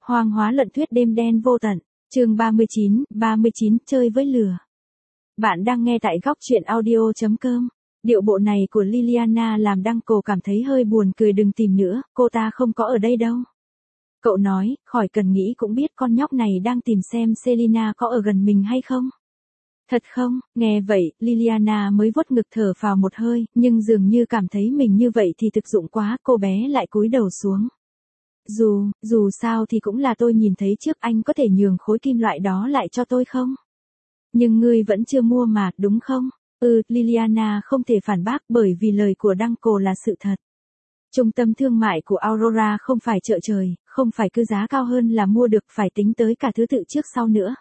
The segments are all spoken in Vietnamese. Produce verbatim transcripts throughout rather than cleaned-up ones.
Hoang hóa lận thuyết đêm đen vô tận, chương ba mươi chín, ba mươi chín, chơi với lửa. Bạn đang nghe tại góc truyện audio chấm com. Điệu bộ này của Liliana làm Đăng-Cổ cảm thấy hơi buồn cười, đừng tìm nữa, cô ta không có ở đây đâu. Cậu nói, khỏi cần nghĩ cũng biết con nhóc này đang tìm xem Selina có ở gần mình hay không. Thật không? Nghe vậy, Liliana mới vuốt ngực thở phào một hơi, nhưng dường như cảm thấy mình như vậy thì thực dụng quá, cô bé lại cúi đầu xuống. Dù, dù sao thì cũng là tôi nhìn thấy trước, anh có thể nhường khối kim loại đó lại cho tôi không? Nhưng ngươi vẫn chưa mua mà, đúng không? Ừ, Liliana không thể phản bác bởi vì lời của Đăng-Cổ là sự thật. Trung tâm thương mại của Aurora không phải chợ trời, không phải cứ giá cao hơn là mua được, phải tính tới cả thứ tự trước sau nữa.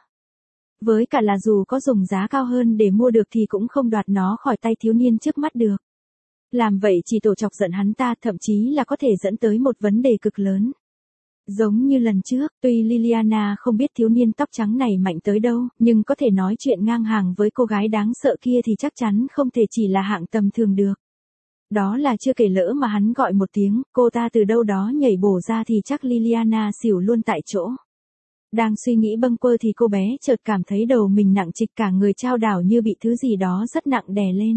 Với cả là dù có dùng giá cao hơn để mua được thì cũng không đoạt nó khỏi tay thiếu niên trước mắt được. Làm vậy chỉ tổ chọc giận hắn ta, thậm chí là có thể dẫn tới một vấn đề cực lớn. Giống như lần trước, tuy Liliana không biết thiếu niên tóc trắng này mạnh tới đâu, nhưng có thể nói chuyện ngang hàng với cô gái đáng sợ kia thì chắc chắn không thể chỉ là hạng tầm thường được. Đó là chưa kể lỡ mà hắn gọi một tiếng, cô ta từ đâu đó nhảy bổ ra thì chắc Liliana xỉu luôn tại chỗ. Đang suy nghĩ bâng quơ thì cô bé chợt cảm thấy đầu mình nặng trịch, cả người chao đảo như bị thứ gì đó rất nặng đè lên.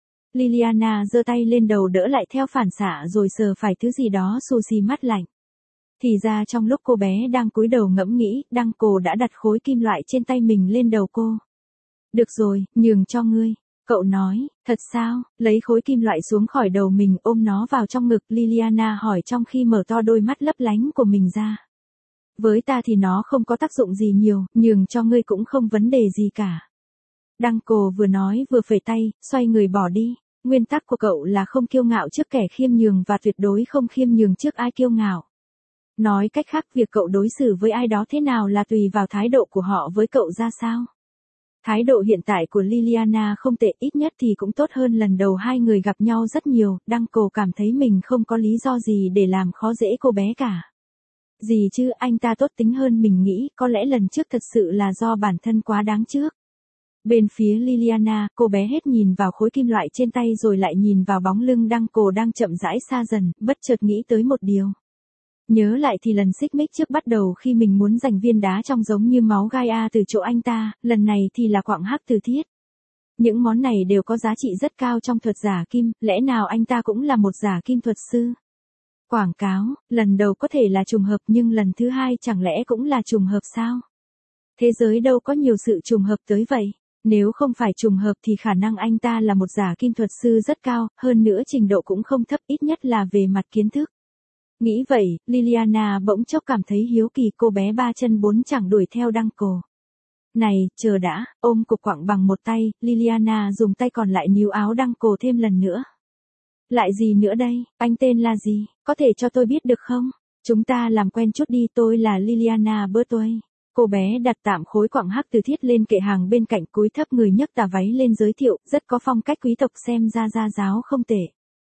Liliana giơ tay lên đầu đỡ lại theo phản xạ rồi sờ phải thứ gì đó xù xì mát lạnh. Thì ra trong lúc cô bé đang cúi đầu ngẫm nghĩ, Đăng-Cổ đã đặt khối kim loại trên tay mình lên đầu cô. Được rồi, nhường cho ngươi. Cậu nói, thật sao? Lấy khối kim loại xuống khỏi đầu mình, ôm nó vào trong ngực, Liliana hỏi trong khi mở to đôi mắt lấp lánh của mình ra. Với ta thì nó không có tác dụng gì nhiều, nhường cho ngươi cũng không vấn đề gì cả. Đăng-Cổ vừa nói vừa phẩy tay, xoay người bỏ đi. Nguyên tắc của cậu là không kiêu ngạo trước kẻ khiêm nhường và tuyệt đối không khiêm nhường trước ai kiêu ngạo. Nói cách khác, việc cậu đối xử với ai đó thế nào là tùy vào thái độ của họ với cậu ra sao. Thái độ hiện tại của Liliana không tệ, ít nhất thì cũng tốt hơn lần đầu hai người gặp nhau rất nhiều. Đăng-Cổ cảm thấy mình không có lý do gì để làm khó dễ cô bé cả. Gì chứ, anh ta tốt tính hơn mình nghĩ, có lẽ lần trước thật sự là do bản thân quá đáng trước. Bên phía Liliana, cô bé hết nhìn vào khối kim loại trên tay rồi lại nhìn vào bóng lưng Đăng-Cổ đang chậm rãi xa dần, bất chợt nghĩ tới một điều. Nhớ lại thì lần xích mích trước bắt đầu khi mình muốn giành viên đá trong giống như máu gai A từ chỗ anh ta, lần này thì là quặng hắc từ thiết. Những món này đều có giá trị rất cao trong thuật giả kim, lẽ nào anh ta cũng là một giả kim thuật sư? Quảng cáo, lần đầu có thể là trùng hợp nhưng lần thứ hai chẳng lẽ cũng là trùng hợp sao? Thế giới đâu có nhiều sự trùng hợp tới vậy. Nếu không phải trùng hợp thì khả năng anh ta là một giả kim thuật sư rất cao, hơn nữa trình độ cũng không thấp, ít nhất là về mặt kiến thức. Nghĩ vậy, Liliana bỗng chốc cảm thấy hiếu kỳ, cô bé ba chân bốn chẳng đuổi theo Đăng-Cổ. Này, chờ đã, ôm cục quặng bằng một tay, Liliana dùng tay còn lại níu áo Đăng-Cổ thêm lần nữa. Lại gì nữa đây, anh tên là gì, có thể cho tôi biết được không? Chúng ta làm quen chút đi, tôi là Liliana Bertoy. Cô bé đặt tạm khối quặng hắc từ thiết lên kệ hàng bên cạnh, cúi thấp người nhấc tà váy lên giới thiệu, rất có phong cách quý tộc, xem ra gia giáo không tệ.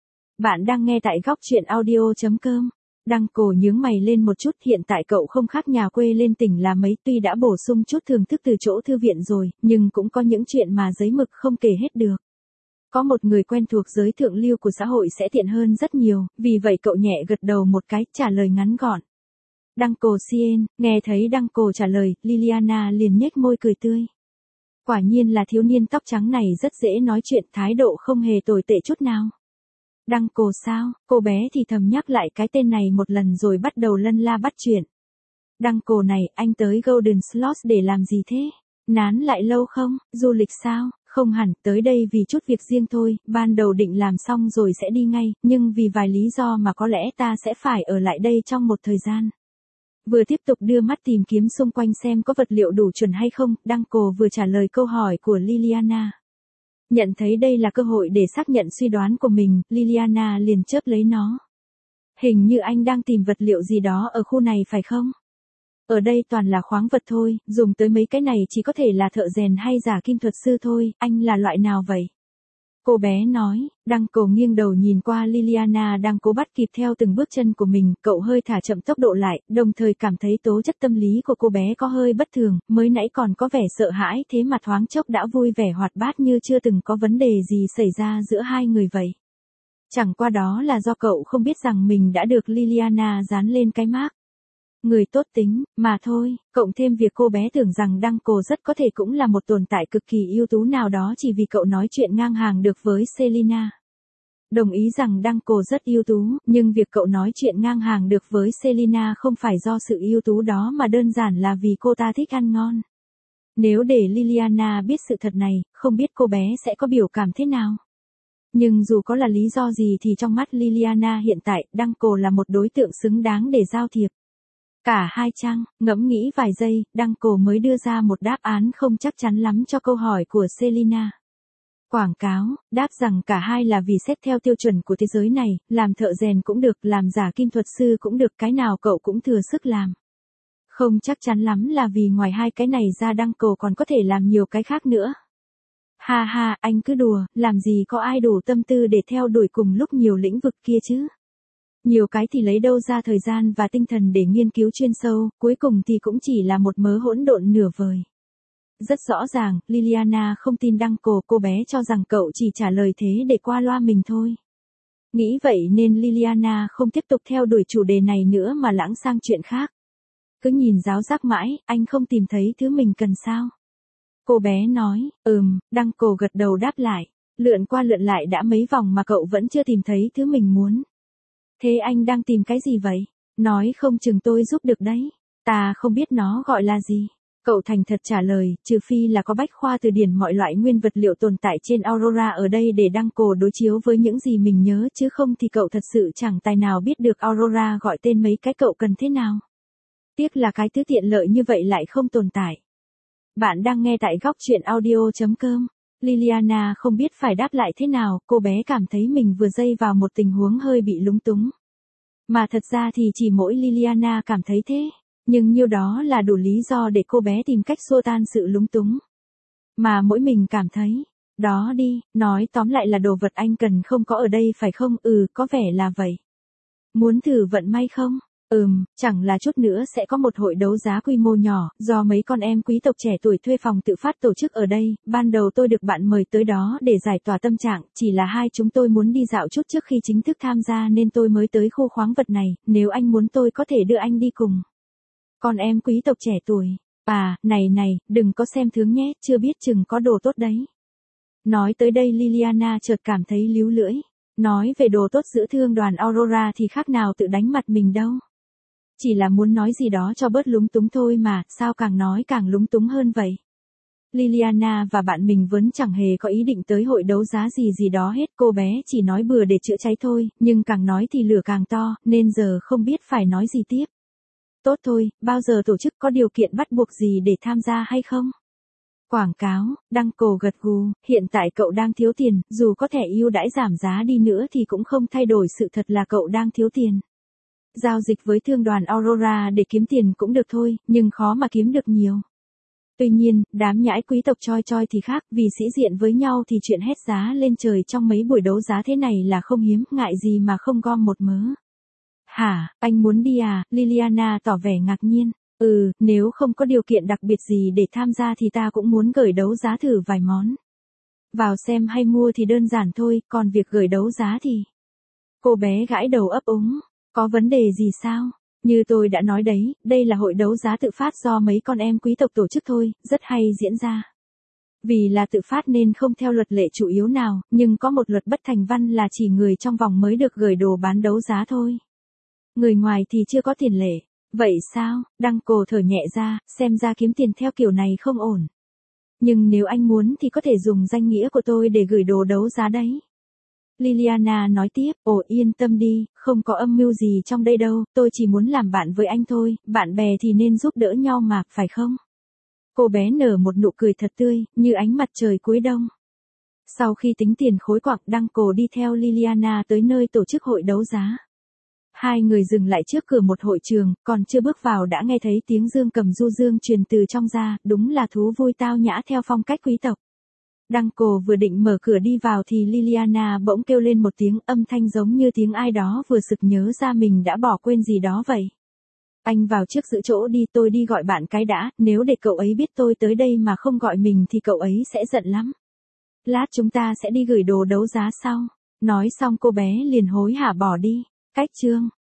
Bạn đang nghe tại góc truyện audio chấm com. Đăng-Cổ nhướng mày lên một chút, hiện tại cậu không khác nhà quê lên tỉnh là mấy, tuy đã bổ sung chút thưởng thức từ chỗ thư viện rồi, nhưng cũng có những chuyện mà giấy mực không kể hết được. Có một người quen thuộc giới thượng lưu của xã hội sẽ tiện hơn rất nhiều, vì vậy cậu nhẹ gật đầu một cái, trả lời ngắn gọn. Đăng-Cổ Sien, nghe thấy Đăng-Cổ trả lời, Liliana liền nhếch môi cười tươi. Quả nhiên là thiếu niên tóc trắng này rất dễ nói chuyện, thái độ không hề tồi tệ chút nào. Đăng-Cổ sao, cô bé thì thầm nhắc lại cái tên này một lần rồi bắt đầu lân la bắt chuyện. Đăng-Cổ này, anh tới Golden Slots để làm gì thế? Nán lại lâu không, du lịch sao? Không hẳn, tới đây vì chút việc riêng thôi, ban đầu định làm xong rồi sẽ đi ngay, nhưng vì vài lý do mà có lẽ ta sẽ phải ở lại đây trong một thời gian. Vừa tiếp tục đưa mắt tìm kiếm xung quanh xem có vật liệu đủ chuẩn hay không, Đăng-Cổ vừa trả lời câu hỏi của Liliana. Nhận thấy đây là cơ hội để xác nhận suy đoán của mình, Liliana liền chớp lấy nó. Hình như anh đang tìm vật liệu gì đó ở khu này phải không? Ở đây toàn là khoáng vật thôi, dùng tới mấy cái này chỉ có thể là thợ rèn hay giả kim thuật sư thôi, anh là loại nào vậy? Cô bé nói. Đăng-Cổ nghiêng đầu nhìn qua Liliana đang cố bắt kịp theo từng bước chân của mình, cậu hơi thả chậm tốc độ lại, đồng thời cảm thấy tố chất tâm lý của cô bé có hơi bất thường, mới nãy còn có vẻ sợ hãi thế mà thoáng chốc đã vui vẻ hoạt bát như chưa từng có vấn đề gì xảy ra giữa hai người vậy. Chẳng qua đó là do cậu không biết rằng mình đã được Liliana dán lên cái mác. Người tốt tính, mà thôi, cộng thêm việc cô bé tưởng rằng Đăng Cổ rất có thể cũng là một tồn tại cực kỳ ưu tú nào đó chỉ vì cậu nói chuyện ngang hàng được với Selina. Đồng ý rằng Đăng Cổ rất ưu tú, nhưng việc cậu nói chuyện ngang hàng được với Selina không phải do sự ưu tú đó mà đơn giản là vì cô ta thích ăn ngon. Nếu để Liliana biết sự thật này, không biết cô bé sẽ có biểu cảm thế nào. Nhưng dù có là lý do gì thì trong mắt Liliana hiện tại, Đăng Cổ là một đối tượng xứng đáng để giao thiệp. Cả hai chăng, ngẫm nghĩ vài giây, Đăng Cổ mới đưa ra một đáp án không chắc chắn lắm cho câu hỏi của Selina. Quảng cáo, đáp rằng cả hai là vì xét theo tiêu chuẩn của thế giới này, làm thợ rèn cũng được, làm giả kim thuật sư cũng được, cái nào cậu cũng thừa sức làm. Không chắc chắn lắm là vì ngoài hai cái này ra Đăng Cổ còn có thể làm nhiều cái khác nữa. Ha ha, anh cứ đùa, làm gì có ai đủ tâm tư để theo đuổi cùng lúc nhiều lĩnh vực kia chứ. Nhiều cái thì lấy đâu ra thời gian và tinh thần để nghiên cứu chuyên sâu, cuối cùng thì cũng chỉ là một mớ hỗn độn nửa vời. Rất rõ ràng, Liliana không tin Đăng Cổ, cô bé cho rằng cậu chỉ trả lời thế để qua loa mình thôi. Nghĩ vậy nên Liliana không tiếp tục theo đuổi chủ đề này nữa mà lãng sang chuyện khác. Cứ nhìn giáo giác mãi, anh không tìm thấy thứ mình cần sao? Cô bé nói, ừm, Đăng Cổ gật đầu đáp lại. Lượn qua lượn lại đã mấy vòng mà cậu vẫn chưa tìm thấy thứ mình muốn. Thế anh đang tìm cái gì vậy? Nói không chừng tôi giúp được đấy. Ta không biết nó gọi là gì. Cậu thành thật trả lời, trừ phi là có bách khoa từ điển mọi loại nguyên vật liệu tồn tại trên Aurora ở đây để Đăng Cổ đối chiếu với những gì mình nhớ, chứ không thì cậu thật sự chẳng tài nào biết được Aurora gọi tên mấy cái cậu cần thế nào. Tiếc là cái thứ tiện lợi như vậy lại không tồn tại. Bạn đang nghe tại góc truyện audio chấm com. Liliana không biết phải đáp lại thế nào, cô bé cảm thấy mình vừa dây vào một tình huống hơi bị lúng túng. Mà thật ra thì chỉ mỗi Liliana cảm thấy thế, nhưng nhiêu đó là đủ lý do để cô bé tìm cách xua tan sự lúng túng. Mà mỗi mình cảm thấy, đó đi, nói tóm lại là đồ vật anh cần không có ở đây phải không? Ừ, có vẻ là vậy. Muốn thử vận may không? Ừm, chẳng là chút nữa sẽ có một hội đấu giá quy mô nhỏ, do mấy con em quý tộc trẻ tuổi thuê phòng tự phát tổ chức ở đây, ban đầu tôi được bạn mời tới đó để giải tỏa tâm trạng, chỉ là hai chúng tôi muốn đi dạo chút trước khi chính thức tham gia nên tôi mới tới khu khoáng vật này, nếu anh muốn tôi có thể đưa anh đi cùng. Con em quý tộc trẻ tuổi, à, này này, đừng có xem thường nhé, chưa biết chừng có đồ tốt đấy. Nói tới đây Liliana chợt cảm thấy líu lưỡi, nói về đồ tốt giữa thương đoàn Aurora thì khác nào tự đánh mặt mình đâu. Chỉ là muốn nói gì đó cho bớt lúng túng thôi mà, sao càng nói càng lúng túng hơn vậy. Liliana và bạn mình vốn chẳng hề có ý định tới hội đấu giá gì gì đó hết, cô bé chỉ nói bừa để chữa cháy thôi, nhưng càng nói thì lửa càng to, nên giờ không biết phải nói gì tiếp. Tốt thôi, bao giờ tổ chức có điều kiện bắt buộc gì để tham gia hay không? Quảng cáo, Đăng Cổ gật gù, hiện tại cậu đang thiếu tiền, dù có thẻ ưu đãi giảm giá đi nữa thì cũng không thay đổi sự thật là cậu đang thiếu tiền. Giao dịch với thương đoàn Aurora để kiếm tiền cũng được thôi, nhưng khó mà kiếm được nhiều. Tuy nhiên, đám nhãi quý tộc choi choi thì khác, vì sĩ diện với nhau thì chuyện hét giá lên trời trong mấy buổi đấu giá thế này là không hiếm, ngại gì mà không gom một mớ. Hả, anh muốn đi à? Liliana tỏ vẻ ngạc nhiên. Ừ, nếu không có điều kiện đặc biệt gì để tham gia thì ta cũng muốn gửi đấu giá thử vài món. Vào xem hay mua thì đơn giản thôi, còn việc gửi đấu giá thì... Cô bé gãi đầu ấp úng. Có vấn đề gì sao? Như tôi đã nói đấy, đây là hội đấu giá tự phát do mấy con em quý tộc tổ chức thôi, rất hay diễn ra. Vì là tự phát nên không theo luật lệ chủ yếu nào, nhưng có một luật bất thành văn là chỉ người trong vòng mới được gửi đồ bán đấu giá thôi. Người ngoài thì chưa có tiền lệ. Vậy sao? Đăng Cổ thở nhẹ ra, xem ra kiếm tiền theo kiểu này không ổn. Nhưng nếu anh muốn thì có thể dùng danh nghĩa của tôi để gửi đồ đấu giá đấy. Liliana nói tiếp, ồ yên tâm đi, không có âm mưu gì trong đây đâu, tôi chỉ muốn làm bạn với anh thôi, bạn bè thì nên giúp đỡ nhau mà, phải không? Cô bé nở một nụ cười thật tươi, như ánh mặt trời cuối đông. Sau khi tính tiền khối quặng, Đăng Cổ đi theo Liliana tới nơi tổ chức hội đấu giá. Hai người dừng lại trước cửa một hội trường, còn chưa bước vào đã nghe thấy tiếng dương cầm du dương truyền từ trong ra, đúng là thú vui tao nhã theo phong cách quý tộc. Đăng Cổ vừa định mở cửa đi vào thì Liliana bỗng kêu lên một tiếng, âm thanh giống như tiếng ai đó vừa sực nhớ ra mình đã bỏ quên gì đó vậy. Anh vào trước giữ chỗ đi, tôi đi gọi bạn cái đã, nếu để cậu ấy biết tôi tới đây mà không gọi mình thì cậu ấy sẽ giận lắm. Lát chúng ta sẽ đi gửi đồ đấu giá sau. Nói xong cô bé liền hối hả bỏ đi. Cách chương